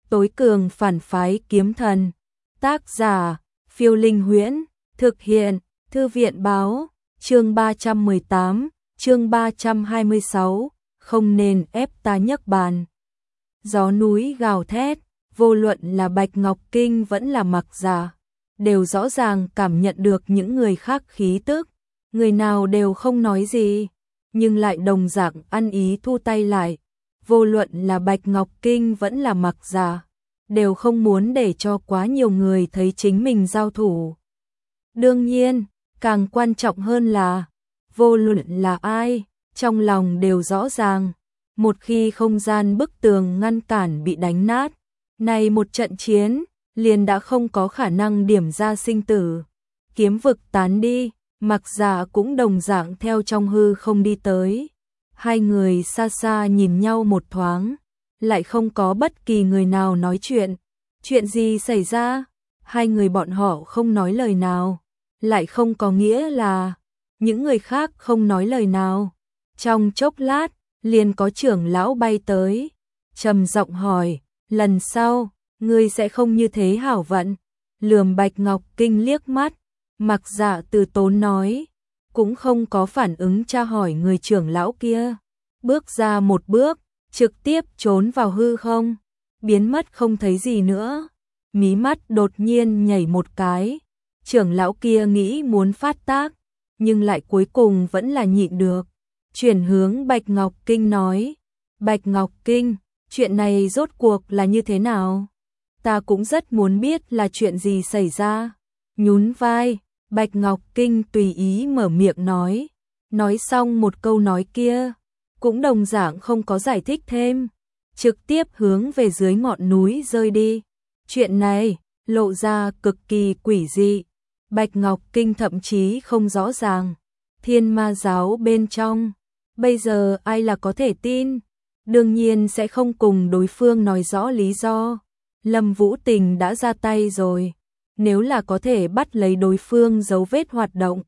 Tối cường phản phái kiếm thần. Tác giả, Phiêu Linh Huyễn. Thực hiện, Thư viện Báo. Chương 318, chương 326. Không nên ép ta nhấc bàn. Gió núi gào thét, vô luận là Bạch Ngọc Kinh vẫn là Mặc Giả, đều rõ ràng cảm nhận được những người khác khí tức. Người nào đều không nói gì, nhưng lại đồng dạng ăn ý thu tay lại. Vô luận là Bạch Ngọc Kinh vẫn là Mặc Giả, đều không muốn để cho quá nhiều người thấy chính mình giao thủ. Đương nhiên, càng quan trọng hơn là, vô luận là ai, trong lòng đều rõ ràng, một khi không gian bức tường ngăn cản bị đánh nát, này một trận chiến, liền đã không có khả năng điểm ra sinh tử. Kiếm vực tán đi, Mặc Giả cũng đồng dạng theo trong hư không đi tới. Hai người xa xa nhìn nhau một thoáng, lại không có bất kỳ người nào nói chuyện. Chuyện gì xảy ra? Hai người bọn họ không nói lời nào, lại không có nghĩa là những người khác không nói lời nào. Trong chốc lát, liền có trưởng lão bay tới, trầm giọng hỏi, lần sau, ngươi sẽ không như thế hảo vận. Lườm Bạch Ngọc Kinh liếc mắt, Mặc Giả từ tốn nói, cũng không có phản ứng tra hỏi người trưởng lão kia. Bước ra một bước, trực tiếp trốn vào hư không, biến mất không thấy gì nữa. Mí mắt đột nhiên nhảy một cái, trưởng lão kia nghĩ muốn phát tác, nhưng lại cuối cùng vẫn là nhịn được. Chuyển hướng Bạch Ngọc Kinh nói, Bạch Ngọc Kinh, chuyện này rốt cuộc là như thế nào? Ta cũng rất muốn biết là chuyện gì xảy ra. Nhún vai, Bạch Ngọc Kinh tùy ý mở miệng nói xong một câu nói kia, cũng đồng dạng không có giải thích thêm, trực tiếp hướng về dưới ngọn núi rơi đi. Chuyện này, lộ ra cực kỳ quỷ dị, Bạch Ngọc Kinh thậm chí không rõ ràng, Thiên Ma giáo bên trong, bây giờ ai là có thể tin, đương nhiên sẽ không cùng đối phương nói rõ lý do. Lâm Vũ Tình đã ra tay rồi, nếu là có thể bắt lấy đối phương dấu vết hoạt động,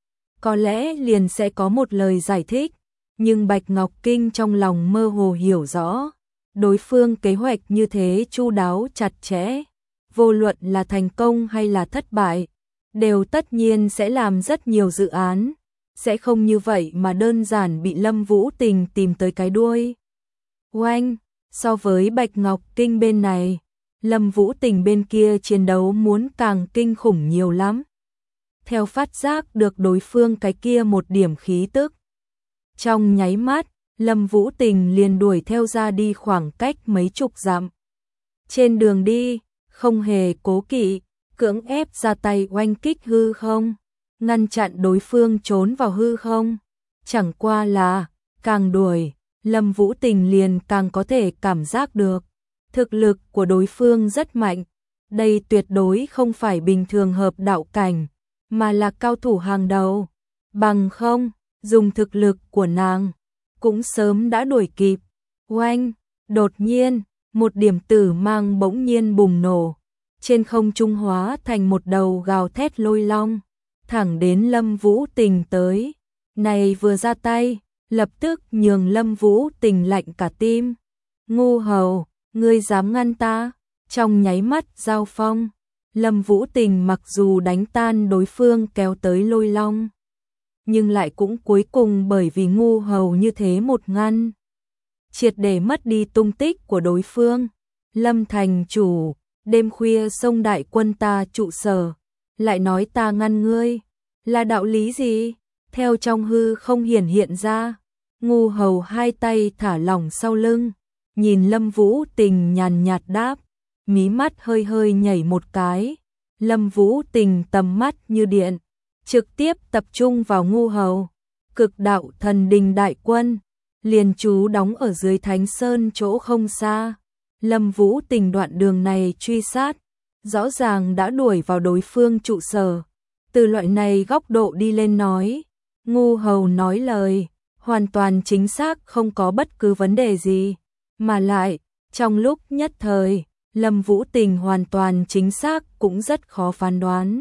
có lẽ liền sẽ có một lời giải thích, nhưng Bạch Ngọc Kinh trong lòng mơ hồ hiểu rõ, đối phương kế hoạch như thế chu đáo chặt chẽ, vô luận là thành công hay là thất bại, đều tất nhiên sẽ làm rất nhiều dự án, sẽ không như vậy mà đơn giản bị Lâm Vũ Tình tìm tới cái đuôi. Oanh, so với Bạch Ngọc Kinh bên này, Lâm Vũ Tình bên kia chiến đấu muốn càng kinh khủng nhiều lắm. Theo phát giác được đối phương cái kia một điểm khí tức, trong nháy mắt, Lâm Vũ Tình liền đuổi theo ra đi khoảng cách mấy chục dặm. Trên đường đi, không hề cố kỵ, cưỡng ép ra tay oanh kích hư không, ngăn chặn đối phương trốn vào hư không. Chẳng qua là, càng đuổi, Lâm Vũ Tình liền càng có thể cảm giác được, thực lực của đối phương rất mạnh, đây tuyệt đối không phải bình thường hợp đạo cảnh, mà là cao thủ hàng đầu, bằng không, dùng thực lực của nàng, cũng sớm đã đuổi kịp. Oanh, đột nhiên, một điểm tử mang bỗng nhiên bùng nổ, trên không trung hóa thành một đầu gào thét lôi long, thẳng đến Lâm Vũ Tình tới. Này vừa ra tay, lập tức nhường Lâm Vũ Tình lạnh cả tim. Ngu hầu, ngươi dám ngăn ta? Trong nháy mắt giao phong, Lâm Vũ Tình mặc dù đánh tan đối phương kéo tới lôi long, nhưng lại cũng cuối cùng bởi vì ngu hầu như thế một ngăn, triệt để mất đi tung tích của đối phương. Lâm thành chủ, đêm khuya xông đại quân ta trụ sở, lại nói ta ngăn ngươi, là đạo lý gì? Theo trong hư không hiển hiện ra, ngu hầu hai tay thả lỏng sau lưng, nhìn Lâm Vũ Tình nhàn nhạt đáp, mí mắt hơi hơi nhảy một cái. Lâm Vũ Tình tầm mắt như điện, trực tiếp tập trung vào ngu hầu. Cực đạo thần đình đại quân, liền trú đóng ở dưới Thánh Sơn chỗ không xa. Lâm Vũ Tình đoạn đường này truy sát, rõ ràng đã đuổi vào đối phương trụ sở. Từ loại này góc độ đi lên nói, ngu hầu nói lời, hoàn toàn chính xác không có bất cứ vấn đề gì. Mà lại, trong lúc nhất thời, Lâm Vũ Tình hoàn toàn chính xác cũng rất khó phán đoán.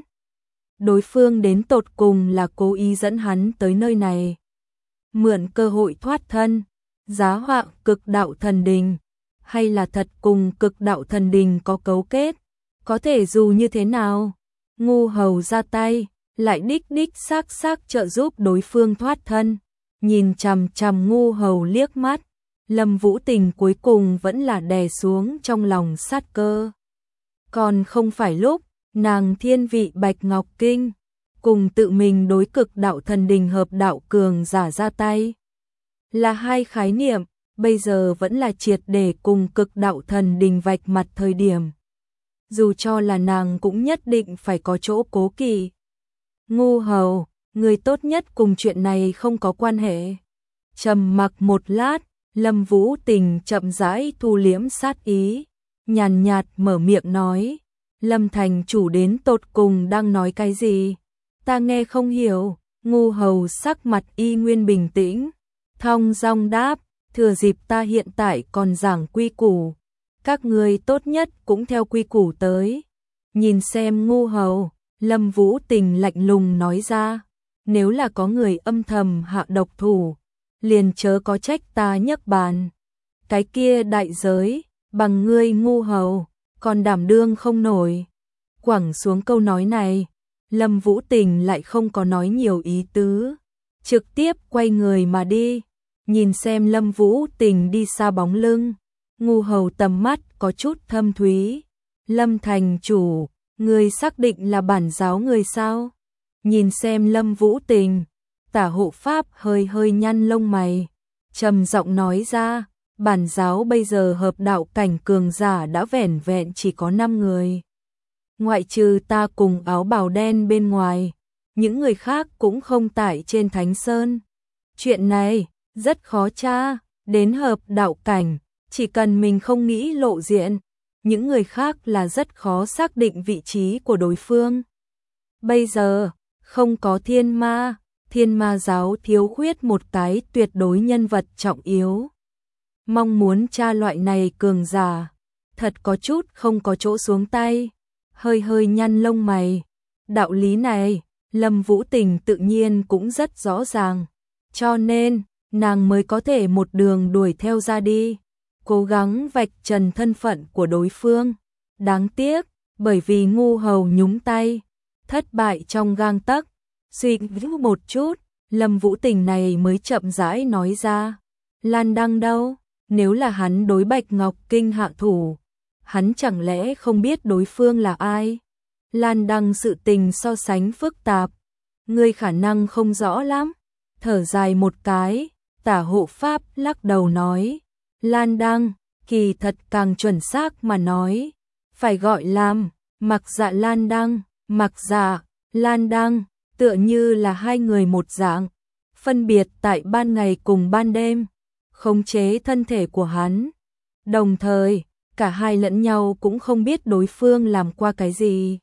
Đối phương đến tột cùng là cố ý dẫn hắn tới nơi này, mượn cơ hội thoát thân, giá họa cực đạo thần đình, hay là thật cùng Cực Đạo Thần Đình có cấu kết, có thể dù như thế nào, Ngu Hầu ra tay, lại đích đích xác trợ giúp đối phương thoát thân. Nhìn chằm chằm Ngu Hầu liếc mắt, Lâm Vũ Tình cuối cùng vẫn là đè xuống trong lòng sát cơ. Còn không phải lúc nàng thiên vị Bạch Ngọc Kinh cùng tự mình đối Cực Đạo Thần Đình hợp đạo cường giả ra tay, là hai khái niệm, bây giờ vẫn là triệt để cùng Cực Đạo Thần Đình vạch mặt thời điểm. Dù cho là nàng cũng nhất định phải có chỗ cố kỵ. Ngu Hầu, người tốt nhất cùng chuyện này không có quan hệ. Trầm mặc một lát, Lâm Vũ Tình chậm rãi thu liễm sát ý, nhàn nhạt mở miệng nói, Lâm thành chủ đến tột cùng đang nói cái gì? Ta nghe không hiểu. Ngu Hầu sắc mặt y nguyên bình tĩnh, thong dong đáp, thừa dịp ta hiện tại còn giảng quy củ, các ngươi tốt nhất cũng theo quy củ tới. Nhìn xem Ngu Hầu, Lâm Vũ Tình lạnh lùng nói ra, nếu là có người âm thầm hạ độc thủ, liền chớ có trách ta nhấc bàn. Cái kia đại giới, bằng ngươi Ngu Hầu, còn đảm đương không nổi. Quẳng xuống câu nói này, Lâm Vũ Tình lại không có nói nhiều ý tứ, trực tiếp quay người mà đi. Nhìn xem Lâm Vũ Tình đi xa bóng lưng, Ngu Hầu tầm mắt có chút thâm thúy. Lâm thành chủ, người xác định là bản giáo người sao? Nhìn xem Lâm Vũ Tình, Tả hộ pháp hơi hơi nhăn lông mày, trầm giọng nói ra, bản giáo bây giờ hợp đạo cảnh cường giả đã vẻn vẹn chỉ có 5 người. Ngoại trừ ta cùng áo bào đen bên ngoài, những người khác cũng không tại trên Thánh Sơn. Chuyện này rất khó tra, đến hợp đạo cảnh, chỉ cần mình không nghĩ lộ diện, những người khác là rất khó xác định vị trí của đối phương. Bây giờ, không có thiên ma giáo thiếu khuyết một cái tuyệt đối nhân vật trọng yếu. Mong muốn tra loại này cường giả, thật có chút không có chỗ xuống tay, hơi hơi nhăn lông mày. Đạo lý này, Lâm Vũ Tình tự nhiên cũng rất rõ ràng, cho nên nàng mới có thể một đường đuổi theo ra đi, cố gắng vạch trần thân phận của đối phương. Đáng tiếc, bởi vì Ngu Hầu nhúng tay, thất bại trong gang tấc. Suy nghĩ một chút, Lâm Vũ Tình này mới chậm rãi nói ra, Lan Đăng đâu? Nếu là hắn đối Bạch Ngọc Kinh hạ thủ, hắn chẳng lẽ không biết đối phương là ai? Lan Đăng sự tình so sánh phức tạp, ngươi khả năng không rõ lắm. Thở dài một cái, Tả hộ pháp lắc đầu nói, Lan Đăng, kỳ thật càng chuẩn xác mà nói, phải gọi làm Mặc Dạ Lan Đăng. Mặc Dạ, Lan Đăng, tựa như là hai người một dạng, phân biệt tại ban ngày cùng ban đêm, khống chế thân thể của hắn. Đồng thời, cả hai lẫn nhau cũng không biết đối phương làm qua cái gì.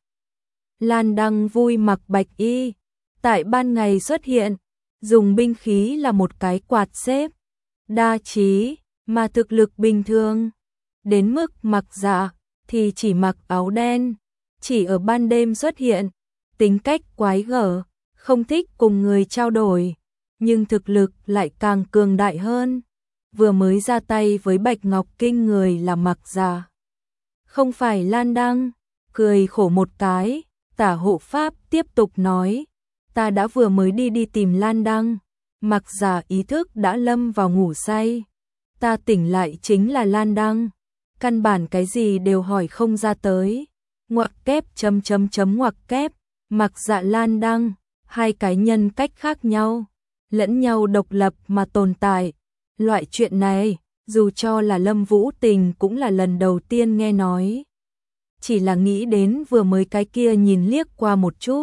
Lan Đăng vui mặc bạch y, tại ban ngày xuất hiện, dùng binh khí là một cái quạt xếp, đa trí, mà thực lực bình thường. Đến mức Mặc Dạ thì chỉ mặc áo đen, chỉ ở ban đêm xuất hiện, tính cách quái gở, không thích cùng người trao đổi, nhưng thực lực lại càng cường đại hơn. Vừa mới ra tay với Bạch Ngọc Kinh người là Mặc Dạ, không phải Lan Đăng. Cười khổ một cái, Tả hộ pháp tiếp tục nói, ta đã vừa mới đi tìm Lan Đăng, Mặc Dạ ý thức đã lâm vào ngủ say, ta tỉnh lại chính là Lan Đăng, căn bản cái gì đều hỏi không ra tới. Ngoặc kép ngoặc kép, Mặc Dạ Lan Đăng, hai cái nhân cách khác nhau, lẫn nhau độc lập mà tồn tại. Loại chuyện này, dù cho là Lâm Vũ Tình cũng là lần đầu tiên nghe nói. Chỉ là nghĩ đến vừa mới cái kia nhìn liếc qua một chút,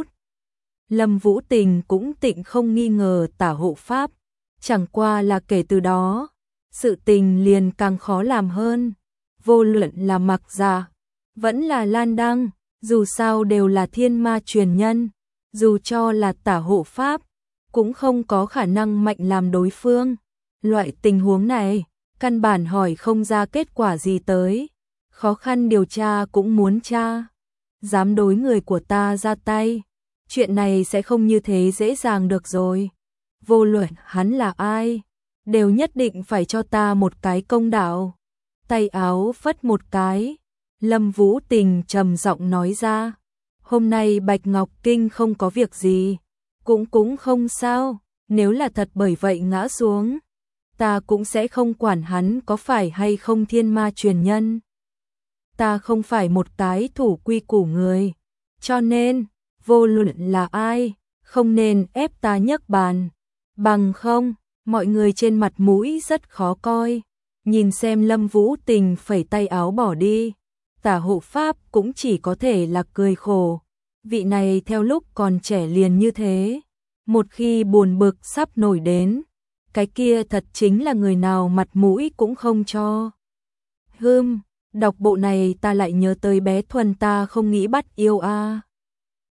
Lâm Vũ Tình cũng tịnh không nghi ngờ Tả hộ pháp. Chẳng qua là kể từ đó, sự tình liền càng khó làm hơn. Vô luận là Mặc Dạ, vẫn là Lan Đăng, dù sao đều là thiên ma truyền nhân, dù cho là Tả hộ pháp, cũng không có khả năng mạnh làm đối phương. Loại tình huống này, căn bản hỏi không ra kết quả gì tới, khó khăn điều tra cũng muốn tra. Dám đối người của ta ra tay, chuyện này sẽ không như thế dễ dàng được rồi. Vô luận hắn là ai, đều nhất định phải cho ta một cái công đạo. tay áo phất một cái, Lâm Vũ Tình trầm giọng nói ra, hôm nay Bạch Ngọc Kinh không có việc gì, cũng không sao, nếu là thật bởi vậy ngã xuống, ta cũng sẽ không quản hắn có phải hay không thiên ma truyền nhân. Ta không phải một cái thủ quy củ người, cho nên, vô luận là ai, không nên ép ta nhấc bàn, bằng không, mọi người trên mặt mũi rất khó coi. Nhìn xem Lâm Vũ Tình phẩy tay áo bỏ đi, Tả hộ pháp cũng chỉ có thể là cười khổ. Vị này theo lúc còn trẻ liền như thế, một khi buồn bực sắp nổi đến, cái kia thật chính là người nào mặt mũi cũng không cho. Đọc bộ này ta lại nhớ tới bé Thuần ta không nghĩ bắt yêu a.